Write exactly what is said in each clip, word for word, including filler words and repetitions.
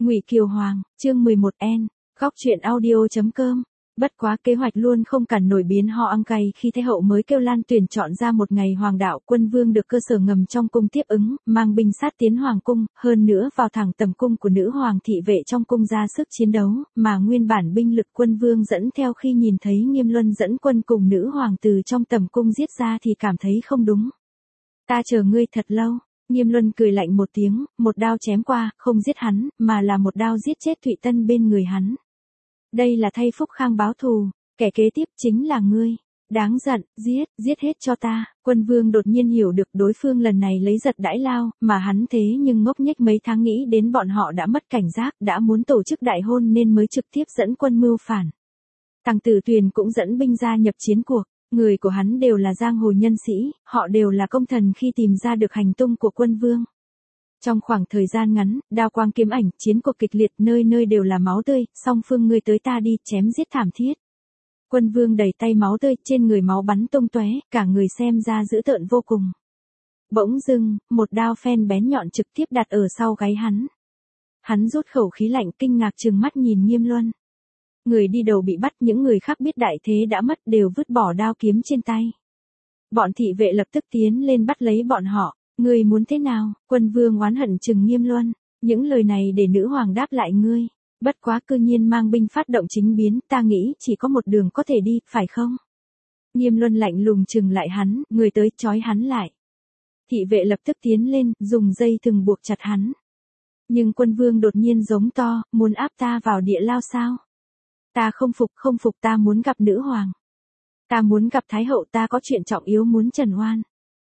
Ngụy Kiều Hoàng, chương mười một N, góc truyện audio.com. Bất quá kế hoạch luôn không cản nổi biến ho ăn cay khi Thái hậu mới kêu Lan tuyển chọn ra một ngày hoàng đạo. Quân vương được cơ sở ngầm trong cung tiếp ứng, mang binh sát tiến hoàng cung, hơn nữa vào thẳng tầm cung của nữ hoàng thị vệ trong cung ra sức chiến đấu, mà nguyên bản binh lực quân vương dẫn theo khi nhìn thấy Nghiêm Luân dẫn quân cùng nữ hoàng từ trong tầm cung giết ra thì cảm thấy không đúng. Ta chờ ngươi thật lâu. Nghiêm Luân cười lạnh một tiếng, một đao chém qua, không giết hắn, mà là một đao giết chết Thụy Tân bên người hắn. Đây là thay Phúc Khang báo thù, kẻ kế tiếp chính là ngươi. Đáng giận, giết, giết hết cho ta. Quân vương đột nhiên hiểu được đối phương lần này lấy giật đãi lao, mà hắn thế nhưng ngốc nghếch mấy tháng nghĩ đến bọn họ đã mất cảnh giác, đã muốn tổ chức đại hôn nên mới trực tiếp dẫn quân mưu phản. Tằng Tử Tuyền cũng dẫn binh ra nhập chiến cuộc. Người của hắn đều là giang hồ nhân sĩ, họ đều là công thần khi tìm ra được hành tung của quân vương. Trong khoảng thời gian ngắn, đao quang kiếm ảnh, chiến cuộc kịch liệt, nơi nơi đều là máu tươi, song phương ngươi tới ta đi, chém giết thảm thiết. Quân vương đẩy tay máu tươi, trên người máu bắn tung tóe, cả người xem ra dữ tợn vô cùng. Bỗng dưng, một đao phen bén nhọn trực tiếp đặt ở sau gáy hắn. Hắn rút khẩu khí lạnh, kinh ngạc trừng mắt nhìn Nghiêm Luân. Người đi đầu bị bắt, những người khác biết đại thế đã mất đều vứt bỏ đao kiếm trên tay. Bọn thị vệ lập tức tiến lên bắt lấy bọn họ. Ngươi muốn thế nào? Quân vương oán hận trừng Nghiêm Luân. Những lời này để nữ hoàng đáp lại ngươi. Bất quá cư nhiên mang binh phát động chính biến, ta nghĩ chỉ có một đường có thể đi, phải không? Nghiêm Luân lạnh lùng trừng lại hắn, người tới trói hắn lại. Thị vệ lập tức tiến lên, dùng dây thừng buộc chặt hắn. Nhưng quân vương đột nhiên giống to, muốn áp ta vào địa lao sao? Ta không phục, không phục, ta muốn gặp nữ hoàng. Ta muốn gặp Thái hậu, ta có chuyện trọng yếu muốn trần oan.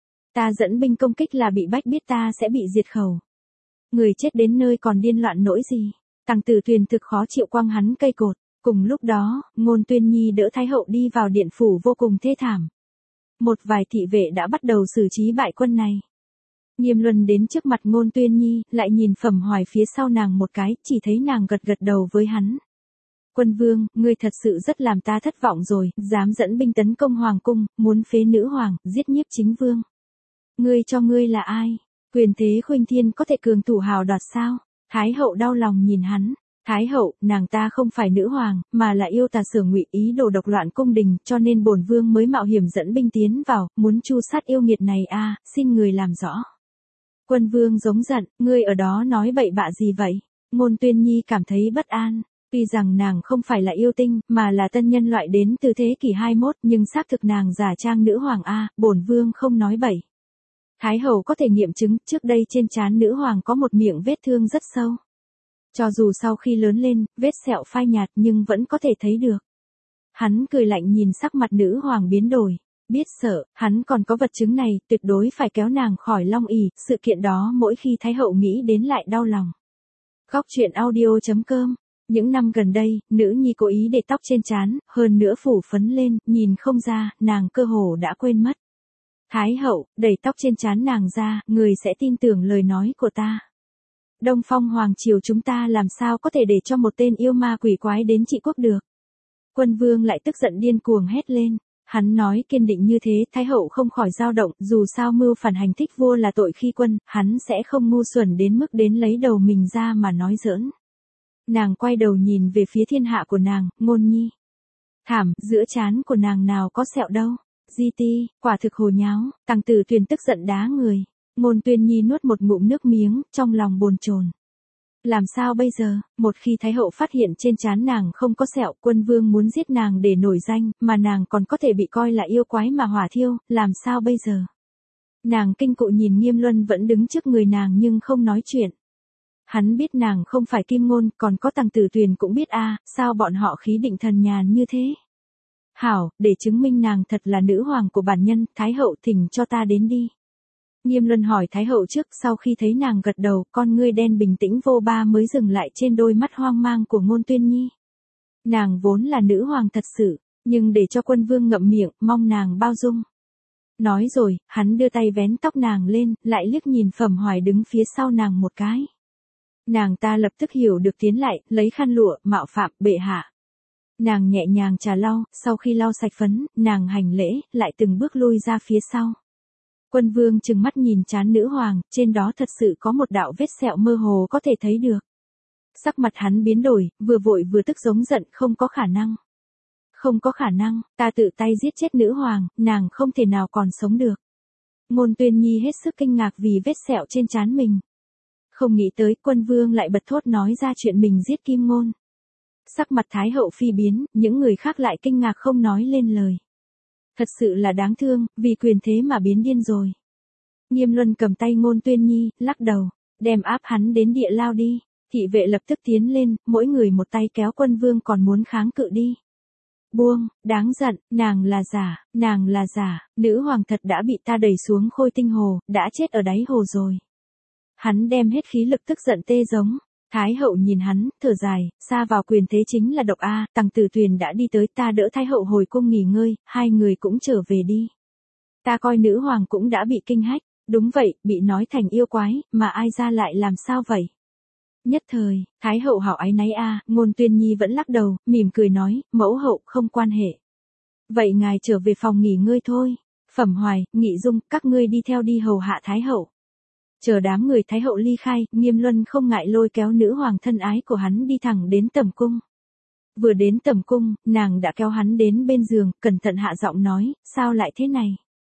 Ta dẫn binh công kích là bị bách biết ta sẽ bị diệt khẩu. Người chết đến nơi còn điên loạn nỗi gì. Tằng Tử Tuyền thực khó chịu quăng hắn cây cột. Cùng lúc đó, Ngôn Tuyên Nhi đỡ Thái hậu đi vào điện phủ vô cùng thê thảm. Một vài thị vệ đã bắt đầu xử trí bại quân này. Nghiêm Luân đến trước mặt Ngôn Tuyên Nhi, lại nhìn Phẩm Hoài phía sau nàng một cái, chỉ thấy nàng gật gật đầu với hắn. Quân vương, ngươi thật sự rất làm ta thất vọng rồi, dám dẫn binh tấn công hoàng cung, muốn phế nữ hoàng, giết nhiếp chính vương. Ngươi cho ngươi là ai? Quyền thế khuynh thiên có thể cường thủ hào đoạt sao? Thái hậu đau lòng nhìn hắn. Thái hậu, nàng ta không phải nữ hoàng, mà là yêu tà Sở Ngụy ý đồ độc loạn cung đình, cho nên bổn vương mới mạo hiểm dẫn binh tiến vào, muốn tru sát yêu nghiệt này a, à, xin người làm rõ. Quân vương giống giận, ngươi ở đó nói bậy bạ gì vậy? Ngôn Tuyên Nhi cảm thấy bất an. Tuy rằng nàng không phải là yêu tinh, mà là tân nhân loại đến từ thế kỷ hai mươi mốt, nhưng xác thực nàng giả trang nữ hoàng a, bổn vương không nói bậy. Thái hậu có thể nghiệm chứng, trước đây trên trán nữ hoàng có một miệng vết thương rất sâu. Cho dù sau khi lớn lên, vết sẹo phai nhạt nhưng vẫn có thể thấy được. Hắn cười lạnh nhìn sắc mặt nữ hoàng biến đổi. Biết sợ, hắn còn có vật chứng này, tuyệt đối phải kéo nàng khỏi long ỷ, sự kiện đó mỗi khi Thái hậu nghĩ đến lại đau lòng. Góc truyện audio.com. Những năm gần đây, nữ nhi cố ý để tóc trên trán, hơn nữa phủ phấn lên, nhìn không ra, nàng cơ hồ đã quên mất. Thái hậu, đẩy tóc trên trán nàng ra, người sẽ tin tưởng lời nói của ta. Đông Phong Hoàng triều chúng ta làm sao có thể để cho một tên yêu ma quỷ quái đến trị quốc được. Quân vương lại tức giận điên cuồng hét lên. Hắn nói kiên định như thế, Thái hậu không khỏi dao động, dù sao mưu phản hành thích vua là tội khi quân, hắn sẽ không ngu xuẩn đến mức đến lấy đầu mình ra mà nói giỡn. Nàng quay đầu nhìn về phía thiên hạ của nàng, Ngôn Nhi. Thảm, giữa trán của nàng nào có sẹo đâu. Di ti, quả thực hồ nháo, Tằng Tử Tuyền tức giận đá người. Ngôn Tuyên Nhi nuốt một ngụm nước miếng, trong lòng bồn chồn. Làm sao bây giờ, một khi Thái hậu phát hiện trên trán nàng không có sẹo, quân vương muốn giết nàng để nổi danh, mà nàng còn có thể bị coi là yêu quái mà hỏa thiêu, làm sao bây giờ? Nàng kinh cụ nhìn Nghiêm Luân vẫn đứng trước người nàng nhưng không nói chuyện. Hắn biết nàng không phải Kim Ngôn, còn có Tằng Tử Tuyền cũng biết a, à, sao bọn họ khí định thần nhàn như thế. Hảo, để chứng minh nàng thật là nữ hoàng của bản nhân, Thái hậu thỉnh cho ta đến đi. Nghiêm Luân hỏi Thái hậu trước, sau khi thấy nàng gật đầu, con ngươi đen bình tĩnh vô ba mới dừng lại trên đôi mắt hoang mang của Ngôn Tuyên Nhi. Nàng vốn là nữ hoàng thật sự, nhưng để cho quân vương ngậm miệng, mong nàng bao dung. Nói rồi, hắn đưa tay vén tóc nàng lên, lại liếc nhìn Phẩm Hoài đứng phía sau nàng một cái. Nàng ta lập tức hiểu được tiến lại, lấy khăn lụa, mạo phạm, bệ hạ. Nàng nhẹ nhàng trà lau, sau khi lau sạch phấn, nàng hành lễ, lại từng bước lui ra phía sau. Quân vương trừng mắt nhìn trán nữ hoàng, trên đó thật sự có một đạo vết sẹo mơ hồ có thể thấy được. Sắc mặt hắn biến đổi, vừa vội vừa tức giống giận, không có khả năng. Không có khả năng, ta tự tay giết chết nữ hoàng, nàng không thể nào còn sống được. Ngôn Tuyên Nhi hết sức kinh ngạc vì vết sẹo trên trán mình. Không nghĩ tới Quân Vương lại bật thốt nói ra chuyện mình giết Kim Ngôn. Sắc mặt Thái hậu phi biến, những người khác lại kinh ngạc không nói lên lời. Thật sự là đáng thương, vì quyền thế mà biến điên rồi. Nghiêm Luân cầm tay Ngôn Tuyên Nhi, lắc đầu, đem áp hắn đến địa lao đi. Thị vệ lập tức tiến lên, mỗi người một tay kéo Quân Vương còn muốn kháng cự đi. Buông, đáng giận, nàng là giả, nàng là giả, nữ hoàng thật đã bị ta đẩy xuống Khôi Tinh Hồ, đã chết ở đáy hồ rồi. Hắn đem hết khí lực tức giận tê giống. Thái hậu nhìn hắn, thở dài, xa vào quyền thế chính là độc a, Tằng Tử Tuyền đã đi tới, ta đỡ Thái hậu hồi cung nghỉ ngơi, hai người cũng trở về đi. Ta coi nữ hoàng cũng đã bị kinh hách, đúng vậy, bị nói thành yêu quái, mà ai ra lại làm sao vậy? Nhất thời, Thái hậu hảo ái náy a, Ngôn Tuyên Nhi vẫn lắc đầu, mỉm cười nói, mẫu hậu không quan hệ. Vậy ngài trở về phòng nghỉ ngơi thôi. Phẩm Hoài, Nghị Dung, các ngươi đi theo đi hầu hạ Thái hậu. Chờ đám người Thái hậu ly khai, Nghiêm Luân không ngại lôi kéo nữ hoàng thân ái của hắn đi thẳng đến tẩm cung. Vừa đến tẩm cung, nàng đã kéo hắn đến bên giường, cẩn thận hạ giọng nói, sao lại thế này?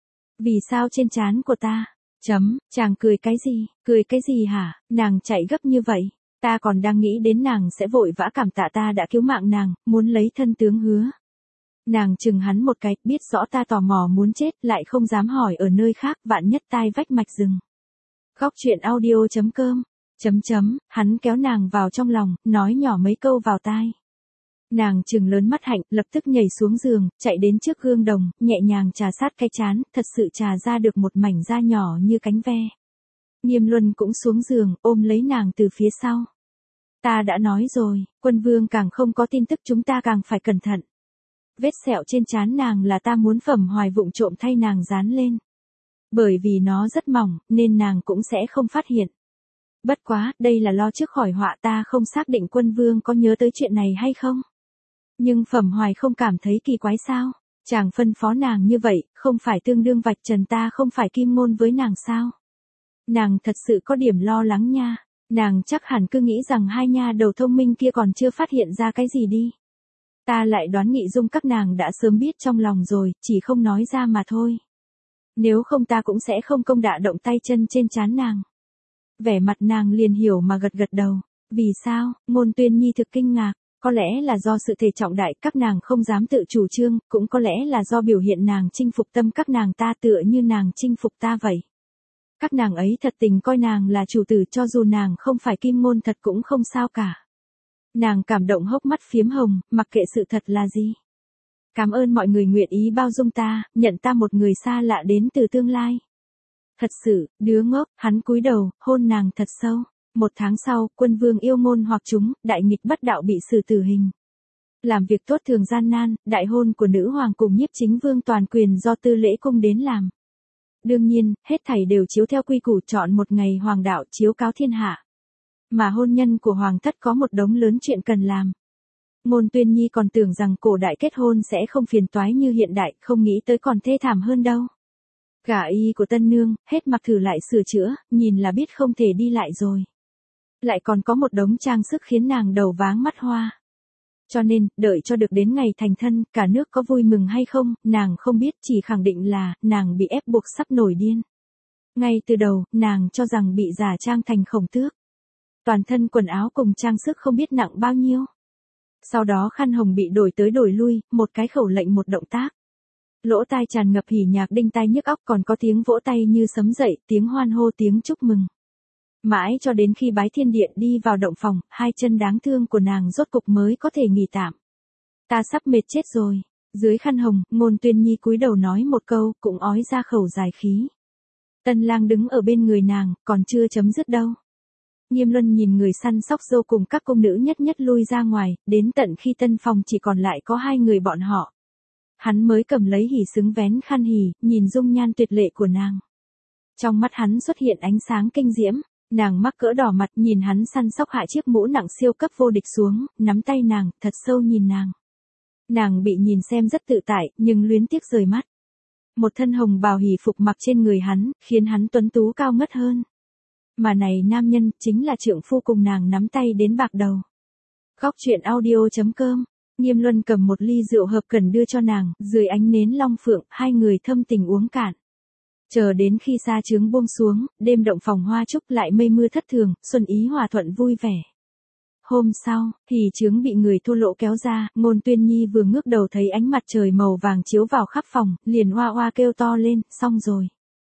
Vì sao trên trán của ta? Chấm, chàng cười cái gì? Cười cái gì hả? Nàng chạy gấp như vậy. Ta còn đang nghĩ đến nàng sẽ vội vã cảm tạ ta đã cứu mạng nàng, muốn lấy thân tướng hứa. Nàng chừng hắn một cái, biết rõ ta tò mò muốn chết, lại không dám hỏi ở nơi khác, vạn nhất tai vách mạch rừng. Góc truyện audio chấm com, chấm chấm, hắn kéo nàng vào trong lòng, nói nhỏ mấy câu vào tai. Nàng trừng lớn mắt hạnh, lập tức nhảy xuống giường, chạy đến trước gương đồng, nhẹ nhàng trà sát cái trán, thật sự trà ra được một mảnh da nhỏ như cánh ve. Nghiêm Luân cũng xuống giường, ôm lấy nàng từ phía sau. Ta đã nói rồi, Quân Vương càng không có tin tức chúng ta càng phải cẩn thận. Vết sẹo trên trán nàng là ta muốn Phẩm Hoài vụng trộm thay nàng dán lên. Bởi vì nó rất mỏng, nên nàng cũng sẽ không phát hiện. Bất quá, đây là lo trước khỏi họa, ta không xác định Quân Vương có nhớ tới chuyện này hay không. Nhưng Phẩm Hoài không cảm thấy kỳ quái sao? Chàng phân phó nàng như vậy, không phải tương đương vạch trần ta không phải Kim Ngôn với nàng sao? Nàng thật sự có điểm lo lắng nha. Nàng chắc hẳn cứ nghĩ rằng hai nha đầu thông minh kia còn chưa phát hiện ra cái gì đi. Ta lại đoán Nghị Dung các nàng đã sớm biết trong lòng rồi, chỉ không nói ra mà thôi. Nếu không ta cũng sẽ không công đạ động tay chân trên trán nàng. Vẻ mặt nàng liền hiểu mà gật gật đầu. Vì sao? Ngôn Tuyên Nhi thực kinh ngạc. Có lẽ là do sự thể trọng đại các nàng không dám tự chủ trương, cũng có lẽ là do biểu hiện nàng chinh phục tâm các nàng ta tựa như nàng chinh phục ta vậy. Các nàng ấy thật tình coi nàng là chủ tử, cho dù nàng không phải Kim Ngôn thật cũng không sao cả. Nàng cảm động hốc mắt phiếm hồng, mặc kệ sự thật là gì. Cảm ơn mọi người nguyện ý bao dung ta, nhận ta một người xa lạ đến từ tương lai. Thật sự, đứa ngốc, hắn cúi đầu, hôn nàng thật sâu. Một tháng sau, Quân Vương yêu ngôn hoặc chúng, đại nghịch bất đạo bị xử tử hình. Làm việc tốt thường gian nan, đại hôn của nữ hoàng cùng Nhiếp Chính Vương toàn quyền do tư lễ cung đến làm. Đương nhiên, hết thảy đều chiếu theo quy củ, chọn một ngày hoàng đạo chiếu cáo thiên hạ. Mà hôn nhân của hoàng thất có một đống lớn chuyện cần làm. Ngôn Tuyên Nhi còn tưởng rằng cổ đại kết hôn sẽ không phiền toái như hiện đại, không nghĩ tới còn thê thảm hơn đâu. Gả y của tân nương, hết mặc thử lại sửa chữa, nhìn là biết không thể đi lại rồi. Lại còn có một đống trang sức khiến nàng đầu váng mắt hoa. Cho nên, đợi cho được đến ngày thành thân, cả nước có vui mừng hay không, nàng không biết, chỉ khẳng định là, nàng bị ép buộc sắp nổi điên. Ngay từ đầu, nàng cho rằng bị giả trang thành Khổng Tước. Toàn thân quần áo cùng trang sức không biết nặng bao nhiêu. Sau đó khăn hồng bị đổi tới đổi lui, một cái khẩu lệnh một động tác. Lỗ tai tràn ngập hỉ nhạc đinh tai nhức óc, còn có tiếng vỗ tay như sấm dậy, tiếng hoan hô, tiếng chúc mừng. Mãi cho đến khi Bái Thiên Điện đi vào động phòng, hai chân đáng thương của nàng rốt cục mới có thể nghỉ tạm. Ta sắp mệt chết rồi. Dưới khăn hồng, Ngôn Tuyên Nhi cúi đầu nói một câu, cũng ói ra khẩu dài khí. Tân lang đứng ở bên người nàng, còn chưa chấm dứt đâu. Nghiêm Luân nhìn người săn sóc dâu cùng các công nữ nhất nhất lui ra ngoài, đến tận khi tân phòng chỉ còn lại có hai người bọn họ. Hắn mới cầm lấy hỉ xứng vén khăn hỉ, nhìn dung nhan tuyệt lệ của nàng. Trong mắt hắn xuất hiện ánh sáng kinh diễm. Nàng mắc cỡ đỏ mặt nhìn hắn săn sóc hạ chiếc mũ nặng siêu cấp vô địch xuống, nắm tay nàng, thật sâu nhìn nàng. Nàng bị nhìn xem rất tự tại, nhưng luyến tiếc rời mắt. Một thân hồng bào hỉ phục mặc trên người hắn, khiến hắn tuấn tú cao ngất hơn. Mà này nam nhân chính là trượng phu cùng nàng nắm tay đến bạc đầu. Góc truyện audio.com. Nghiêm Luân cầm một ly rượu hợp cần đưa cho nàng, dưới ánh nến long phượng, hai người thâm tình uống cạn. Chờ đến khi sa chướng buông xuống, đêm động phòng hoa trúc lại mây mưa thất thường, xuân ý hòa thuận vui vẻ. Hôm sau, thì chướng bị người thô lỗ kéo ra, Ngôn Tuyên Nhi vừa ngước đầu thấy ánh mặt trời màu vàng chiếu vào khắp phòng, liền oa oa kêu to lên, xong rồi.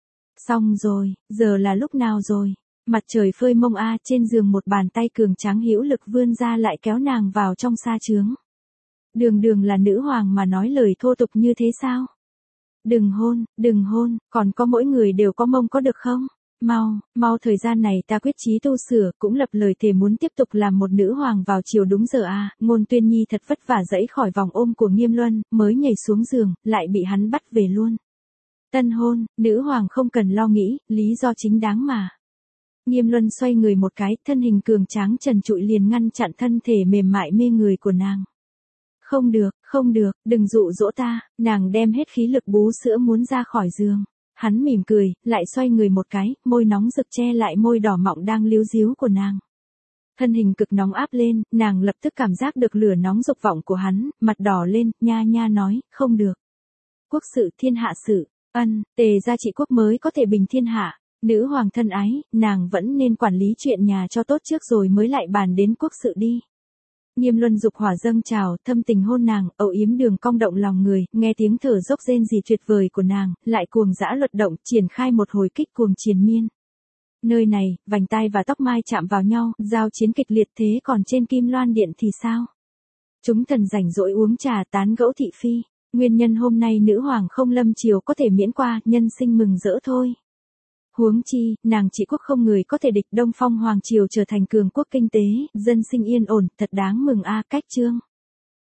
Xong rồi, giờ là lúc nào rồi? Mặt trời phơi mông a, trên giường một bàn tay cường tráng hữu lực vươn ra lại kéo nàng vào trong sa chướng. Đường đường là nữ hoàng mà nói lời thô tục như thế sao? Đừng hôn, đừng hôn, còn có mỗi người đều có mông có được không? Mau, mau thời gian này ta quyết chí tu sửa, cũng lập lời thề muốn tiếp tục làm một nữ hoàng vào chiều đúng giờ à, Ngôn Tuyên Nhi thật vất vả dẫy khỏi vòng ôm của Nghiêm Luân, mới nhảy xuống giường, lại bị hắn bắt về luôn. Tân hôn, nữ hoàng không cần lo nghĩ, lý do chính đáng mà. Nghiêm Luân xoay người một cái, thân hình cường tráng trần trụi liền ngăn chặn thân thể mềm mại mê người của nàng. Không được, không được, đừng dụ dỗ ta, nàng đem hết khí lực bú sữa muốn ra khỏi giường. Hắn mỉm cười, lại xoay người một cái, môi nóng rực che lại môi đỏ mọng đang líu díu của nàng. Thân hình cực nóng áp lên, nàng lập tức cảm giác được lửa nóng dục vọng của hắn, mặt đỏ lên, nha nha nói, không được. Quốc sự thiên hạ sự, ân, tề gia trị quốc mới có thể bình thiên hạ. Nữ hoàng thân ái, nàng vẫn nên quản lý chuyện nhà cho tốt trước rồi mới lại bàn đến quốc sự đi. Nghiêm Luân dục hỏa dâng trào, thâm tình hôn nàng, âu yếm đường cong động lòng người, nghe tiếng thở dốc rên rỉ tuyệt vời của nàng, lại cuồng dã luật động, triển khai một hồi kích cuồng triền miên. Nơi này, vành tai và tóc mai chạm vào nhau, giao chiến kịch liệt thế còn trên Kim Loan Điện thì sao? Chúng thần rảnh rỗi uống trà tán gẫu thị phi, nguyên nhân hôm nay nữ hoàng không lâm triều có thể miễn qua, nhân sinh mừng rỡ thôi. Huống chi, nàng trị quốc không người có thể địch, Đông Phong Hoàng Triều trở thành cường quốc kinh tế, dân sinh yên ổn, thật đáng mừng a. Cách chương.